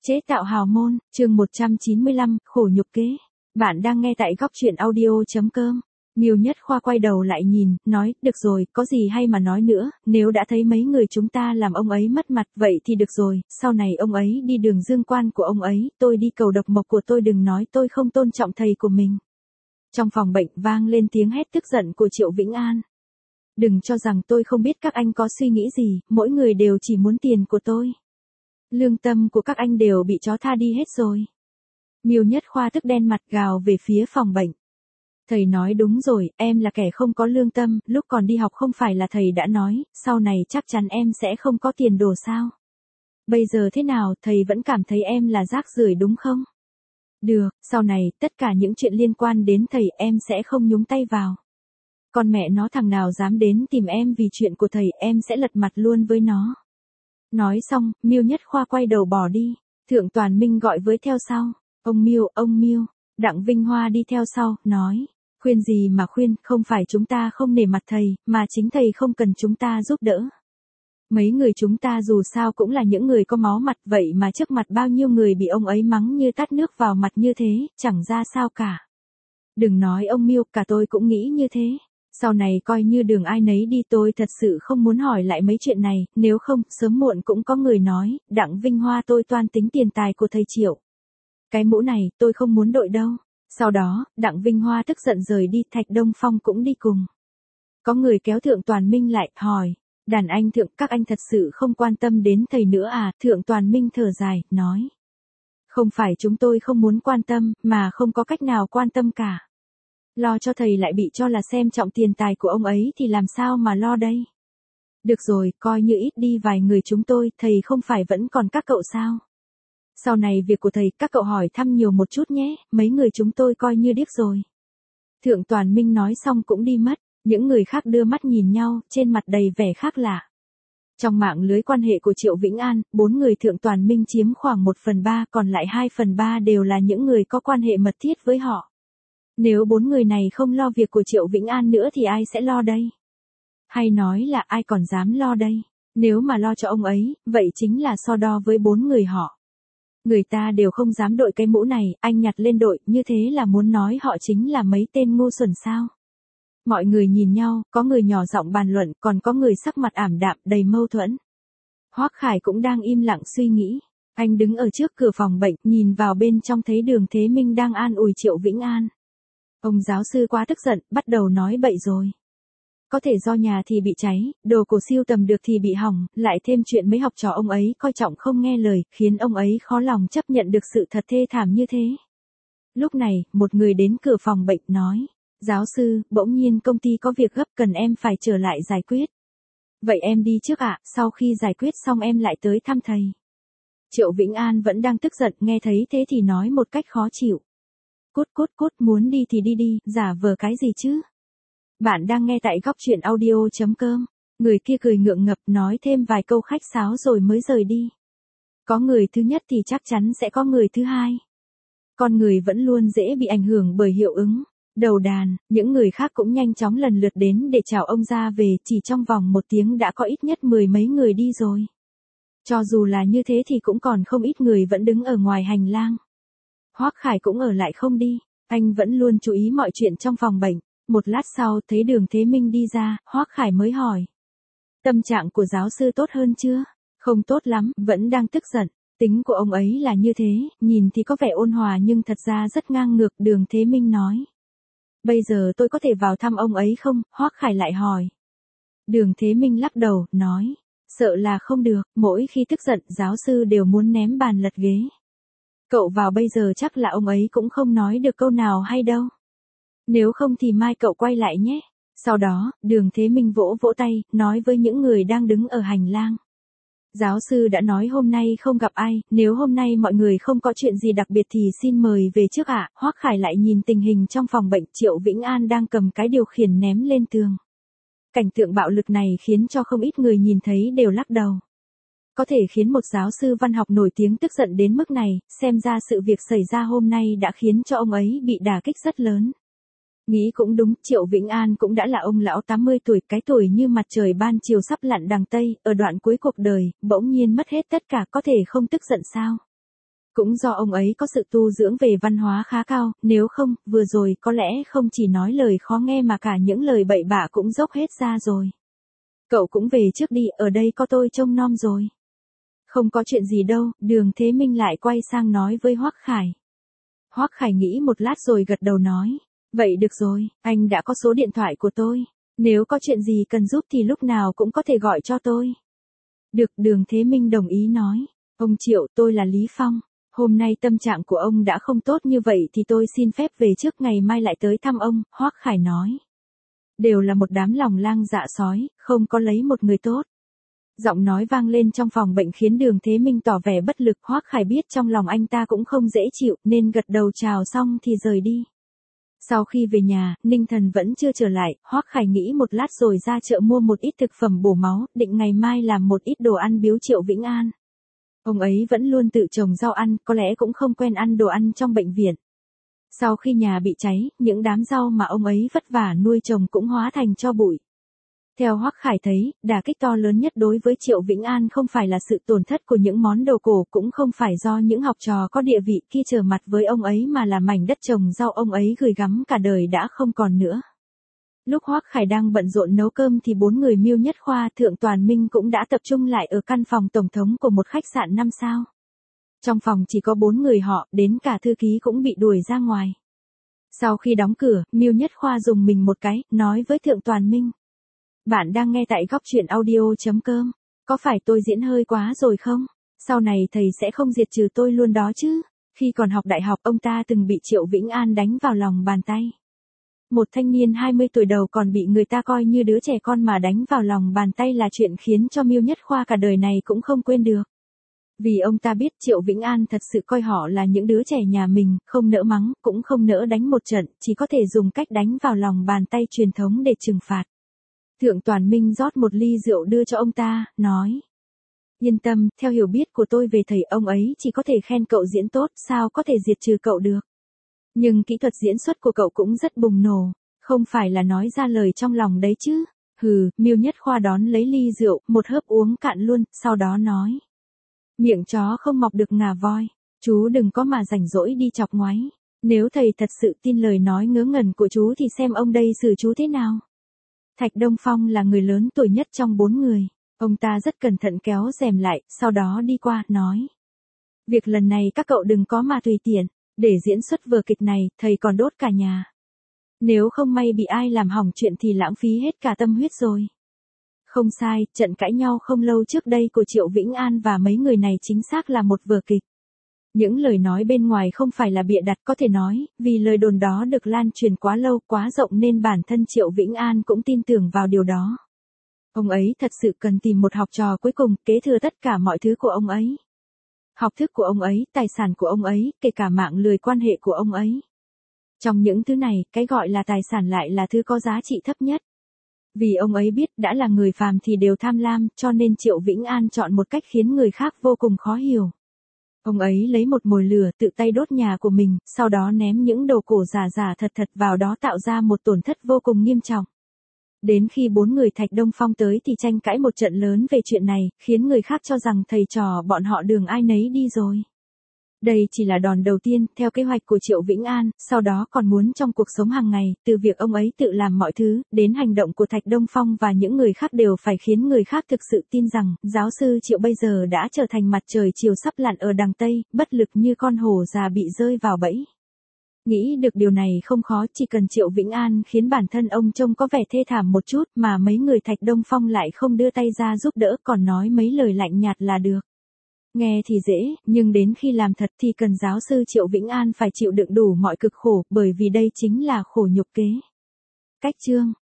Chế tạo hào môn, chương 195, khổ nhục kế. Bạn đang nghe tại góc truyện audio.com. Miêu Nhất Khoa quay đầu lại nhìn, nói, được rồi, có gì hay mà nói nữa, nếu đã thấy mấy người chúng ta làm ông ấy mất mặt, vậy thì được rồi, sau này ông ấy đi đường dương quan của ông ấy, tôi đi cầu độc mộc của tôi, đừng nói tôi không tôn trọng thầy của mình. Trong phòng bệnh vang lên tiếng hét tức giận của Triệu Vĩnh An. Đừng cho rằng tôi không biết các anh có suy nghĩ gì, mỗi người đều chỉ muốn tiền của tôi. Lương tâm của các anh đều bị chó tha đi hết rồi. Miêu Nhất Khoa tức đen mặt gào về phía phòng bệnh. Thầy nói đúng rồi, em là kẻ không có lương tâm, lúc còn đi học không phải là thầy đã nói, sau này chắc chắn em sẽ không có tiền đồ sao? Bây giờ thế nào, thầy vẫn cảm thấy em là rác rưởi đúng không? Được, sau này, tất cả những chuyện liên quan đến thầy em sẽ không nhúng tay vào. Con mẹ nó, thằng nào dám đến tìm em vì chuyện của thầy, em sẽ lật mặt luôn với nó. Nói xong, Miêu Nhất Khoa quay đầu bỏ đi. Thượng Toàn Minh gọi với theo sau. Ông Miêu. Đặng Vinh Hoa đi theo sau, nói. Khuyên gì mà khuyên, không phải chúng ta không nể mặt thầy, mà chính thầy không cần chúng ta giúp đỡ. Mấy người chúng ta dù sao cũng là những người có máu mặt, vậy mà trước mặt bao nhiêu người bị ông ấy mắng như tát nước vào mặt như thế, chẳng ra sao cả. Đừng nói ông Miêu, cả tôi cũng nghĩ như thế. Sau này coi như đường ai nấy đi, tôi thật sự không muốn hỏi lại mấy chuyện này, nếu không, sớm muộn cũng có người nói, Đặng Vinh Hoa tôi toan tính tiền tài của thầy Triệu. Cái mũ này, tôi không muốn đội đâu. Sau đó, Đặng Vinh Hoa tức giận rời đi, Thạch Đông Phong cũng đi cùng. Có người kéo Thượng Toàn Minh lại, hỏi, đàn anh Thượng, các anh thật sự không quan tâm đến thầy nữa à? Thượng Toàn Minh thở dài, nói. Không phải chúng tôi không muốn quan tâm, mà không có cách nào quan tâm cả. Lo cho thầy lại bị cho là xem trọng tiền tài của ông ấy thì làm sao mà lo đây? Được rồi, coi như ít đi vài người chúng tôi, thầy không phải vẫn còn các cậu sao? Sau này việc của thầy, các cậu hỏi thăm nhiều một chút nhé, mấy người chúng tôi coi như điếc rồi. Thượng Toàn Minh nói xong cũng đi mất, những người khác đưa mắt nhìn nhau, trên mặt đầy vẻ khác lạ. Trong mạng lưới quan hệ của Triệu Vĩnh An, 4 người Thượng Toàn Minh chiếm khoảng 1/3, còn lại 2/3 đều là những người có quan hệ mật thiết với họ. Nếu 4 người này không lo việc của Triệu Vĩnh An nữa thì ai sẽ lo đây? Hay nói là ai còn dám lo đây? Nếu mà lo cho ông ấy, vậy chính là so đo với 4 người họ. Người ta đều không dám đội cái mũ này, anh nhặt lên đội, như thế là muốn nói họ chính là mấy tên ngu xuẩn sao? Mọi người nhìn nhau, có người nhỏ giọng bàn luận, còn có người sắc mặt ảm đạm, đầy mâu thuẫn. Hoắc Khải cũng đang im lặng suy nghĩ. Anh đứng ở trước cửa phòng bệnh, nhìn vào bên trong thấy Đường Thế Minh đang an ủi Triệu Vĩnh An. Ông giáo sư quá tức giận, bắt đầu nói bậy rồi. Có thể do nhà thì bị cháy, đồ cổ siêu tầm được thì bị hỏng, lại thêm chuyện mấy học trò ông ấy coi trọng không nghe lời, khiến ông ấy khó lòng chấp nhận được sự thật thê thảm như thế. Lúc này, một người đến cửa phòng bệnh nói, giáo sư, bỗng nhiên công ty có việc gấp cần em phải trở lại giải quyết. Vậy em đi trước ạ, sau khi giải quyết xong em lại tới thăm thầy. Triệu Vĩnh An vẫn đang tức giận, nghe thấy thế thì nói một cách khó chịu. Cút, muốn đi thì đi, giả vờ cái gì chứ? Bạn đang nghe tại góc truyện audio.com. Người kia cười ngượng ngập, nói thêm vài câu khách sáo rồi mới rời đi. Có người thứ nhất thì chắc chắn sẽ có người thứ hai. Con người vẫn luôn dễ bị ảnh hưởng bởi hiệu ứng. Đầu đàn, những người khác cũng nhanh chóng lần lượt đến để chào ông ra về, chỉ trong vòng 1 tiếng đã có ít nhất 10 mấy người đi rồi. Cho dù là như thế thì cũng còn không ít người vẫn đứng ở ngoài hành lang. Hoắc Khải cũng ở lại không đi, anh vẫn luôn chú ý mọi chuyện trong phòng bệnh. Một lát sau thấy Đường Thế Minh đi ra, Hoắc Khải mới hỏi. Tâm trạng của giáo sư tốt hơn chưa? Không tốt lắm, vẫn đang tức giận. Tính của ông ấy là như thế, nhìn thì có vẻ ôn hòa nhưng thật ra rất ngang ngược, Đường Thế Minh nói. Bây giờ tôi có thể vào thăm ông ấy không? Hoắc Khải lại hỏi. Đường Thế Minh lắc đầu, nói. Sợ là không được, mỗi khi tức giận giáo sư đều muốn ném bàn lật ghế. Cậu vào bây giờ chắc là ông ấy cũng không nói được câu nào hay đâu. Nếu không thì mai cậu quay lại nhé. Sau đó, Đường Thế Minh vỗ vỗ tay, nói với những người đang đứng ở hành lang. Giáo sư đã nói hôm nay không gặp ai, nếu hôm nay mọi người không có chuyện gì đặc biệt thì xin mời về trước ạ. Hoắc Khải lại nhìn tình hình trong phòng bệnh, Triệu Vĩnh An đang cầm cái điều khiển ném lên tường. Cảnh tượng bạo lực này khiến cho không ít người nhìn thấy đều lắc đầu. Có thể khiến một giáo sư văn học nổi tiếng tức giận đến mức này, xem ra sự việc xảy ra hôm nay đã khiến cho ông ấy bị đả kích rất lớn. Nghĩ cũng đúng, Triệu Vĩnh An cũng đã là ông lão 80 tuổi, cái tuổi như mặt trời ban chiều sắp lặn đằng Tây, ở đoạn cuối cuộc đời, bỗng nhiên mất hết tất cả, có thể không tức giận sao? Cũng do ông ấy có sự tu dưỡng về văn hóa khá cao, nếu không, vừa rồi có lẽ không chỉ nói lời khó nghe mà cả những lời bậy bạ cũng dốc hết ra rồi. Cậu cũng về trước đi, ở đây có tôi trông nom rồi. Không có chuyện gì đâu, Đường Thế Minh lại quay sang nói với Hoắc Khải. Hoắc Khải nghĩ một lát rồi gật đầu nói. Vậy được rồi, anh đã có số điện thoại của tôi. Nếu có chuyện gì cần giúp thì lúc nào cũng có thể gọi cho tôi. Được, Đường Thế Minh đồng ý nói. Ông Triệu, tôi là Lý Phong. Hôm nay tâm trạng của ông đã không tốt như vậy thì tôi xin phép về trước, ngày mai lại tới thăm ông, Hoắc Khải nói. Đều là một đám lòng lang dạ sói, không có lấy một người tốt. Giọng nói vang lên trong phòng bệnh khiến Đường Thế Minh tỏ vẻ bất lực. Hoắc Khải biết trong lòng anh ta cũng không dễ chịu nên gật đầu chào xong thì rời đi. Sau khi về nhà, Ninh Thần vẫn chưa trở lại, Hoắc Khải nghĩ một lát rồi ra chợ mua một ít thực phẩm bổ máu, định ngày mai làm một ít đồ ăn biếu Triệu Vĩnh An. Ông ấy vẫn luôn tự trồng rau ăn, có lẽ cũng không quen ăn đồ ăn trong bệnh viện. Sau khi nhà bị cháy, những đám rau mà ông ấy vất vả nuôi trồng cũng hóa thành tro bụi. Theo Hoắc Khải thấy, đả kích to lớn nhất đối với Triệu Vĩnh An không phải là sự tổn thất của những món đồ cổ, cũng không phải do những học trò có địa vị kia trở mặt với ông ấy, mà là mảnh đất trồng rau ông ấy gửi gắm cả đời đã không còn nữa. Lúc Hoắc Khải đang bận rộn nấu cơm thì 4 người Miêu Nhất Khoa, Thượng Toàn Minh cũng đã tập trung lại ở căn phòng tổng thống của một khách sạn 5 sao. Trong phòng chỉ có 4 người họ, đến cả thư ký cũng bị đuổi ra ngoài. Sau khi đóng cửa, Miêu Nhất Khoa dùng mình một cái, nói với Thượng Toàn Minh. Bạn đang nghe tại góc truyện audio.com. Có phải tôi diễn hơi quá rồi không? Sau này thầy sẽ không diệt trừ tôi luôn đó chứ? Khi còn học đại học, ông ta từng bị Triệu Vĩnh An đánh vào lòng bàn tay. Một thanh niên 20 tuổi đầu còn bị người ta coi như đứa trẻ con mà đánh vào lòng bàn tay là chuyện khiến cho Miêu Nhất Khoa cả đời này cũng không quên được. Vì ông ta biết Triệu Vĩnh An thật sự coi họ là những đứa trẻ nhà mình, không nỡ mắng, cũng không nỡ đánh một trận, chỉ có thể dùng cách đánh vào lòng bàn tay truyền thống để trừng phạt. Thượng Toàn Minh rót một ly rượu đưa cho ông ta, nói. Yên tâm, theo hiểu biết của tôi về thầy, ông ấy chỉ có thể khen cậu diễn tốt, sao có thể diệt trừ cậu được. Nhưng kỹ thuật diễn xuất của cậu cũng rất bùng nổ, không phải là nói ra lời trong lòng đấy chứ. Hừ, Miêu Nhất Khoa đón lấy ly rượu, một hớp uống cạn luôn, sau đó nói. Miệng chó không mọc được ngà voi, chú đừng có mà rảnh rỗi đi chọc ngoáy. Nếu thầy thật sự tin lời nói ngớ ngẩn của chú thì xem ông đây xử chú thế nào. Thạch Đông Phong là người lớn tuổi nhất trong 4 người. Ông ta rất cẩn thận kéo rèm lại, sau đó đi qua, nói. Việc lần này các cậu đừng có mà tùy tiện, để diễn xuất vở kịch này, thầy còn đốt cả nhà. Nếu không may bị ai làm hỏng chuyện thì lãng phí hết cả tâm huyết rồi. Không sai, trận cãi nhau không lâu trước đây của Triệu Vĩnh An và mấy người này chính xác là một vở kịch. Những lời nói bên ngoài không phải là bịa đặt, có thể nói, vì lời đồn đó được lan truyền quá lâu, quá rộng nên bản thân Triệu Vĩnh An cũng tin tưởng vào điều đó. Ông ấy thật sự cần tìm một học trò cuối cùng, kế thừa tất cả mọi thứ của ông ấy. Học thức của ông ấy, tài sản của ông ấy, kể cả mạng lưới quan hệ của ông ấy. Trong những thứ này, cái gọi là tài sản lại là thứ có giá trị thấp nhất. Vì ông ấy biết đã là người phàm thì đều tham lam, cho nên Triệu Vĩnh An chọn một cách khiến người khác vô cùng khó hiểu. Ông ấy lấy một mồi lửa tự tay đốt nhà của mình, sau đó ném những đồ cổ giả thật vào đó, tạo ra một tổn thất vô cùng nghiêm trọng. Đến khi 4 người Thạch Đông Phong tới thì tranh cãi một trận lớn về chuyện này, khiến người khác cho rằng thầy trò bọn họ đường ai nấy đi rồi. Đây chỉ là đòn đầu tiên, theo kế hoạch của Triệu Vĩnh An, sau đó còn muốn trong cuộc sống hàng ngày, từ việc ông ấy tự làm mọi thứ, đến hành động của Thạch Đông Phong và những người khác đều phải khiến người khác thực sự tin rằng, giáo sư Triệu bây giờ đã trở thành mặt trời chiều sắp lặn ở đằng Tây, bất lực như con hổ già bị rơi vào bẫy. Nghĩ được điều này không khó, chỉ cần Triệu Vĩnh An khiến bản thân ông trông có vẻ thê thảm một chút mà mấy người Thạch Đông Phong lại không đưa tay ra giúp đỡ, còn nói mấy lời lạnh nhạt là được. Nghe thì dễ, nhưng đến khi làm thật thì cần giáo sư Triệu Vĩnh An phải chịu đựng đủ mọi cực khổ, bởi vì đây chính là khổ nhục kế. Cách chương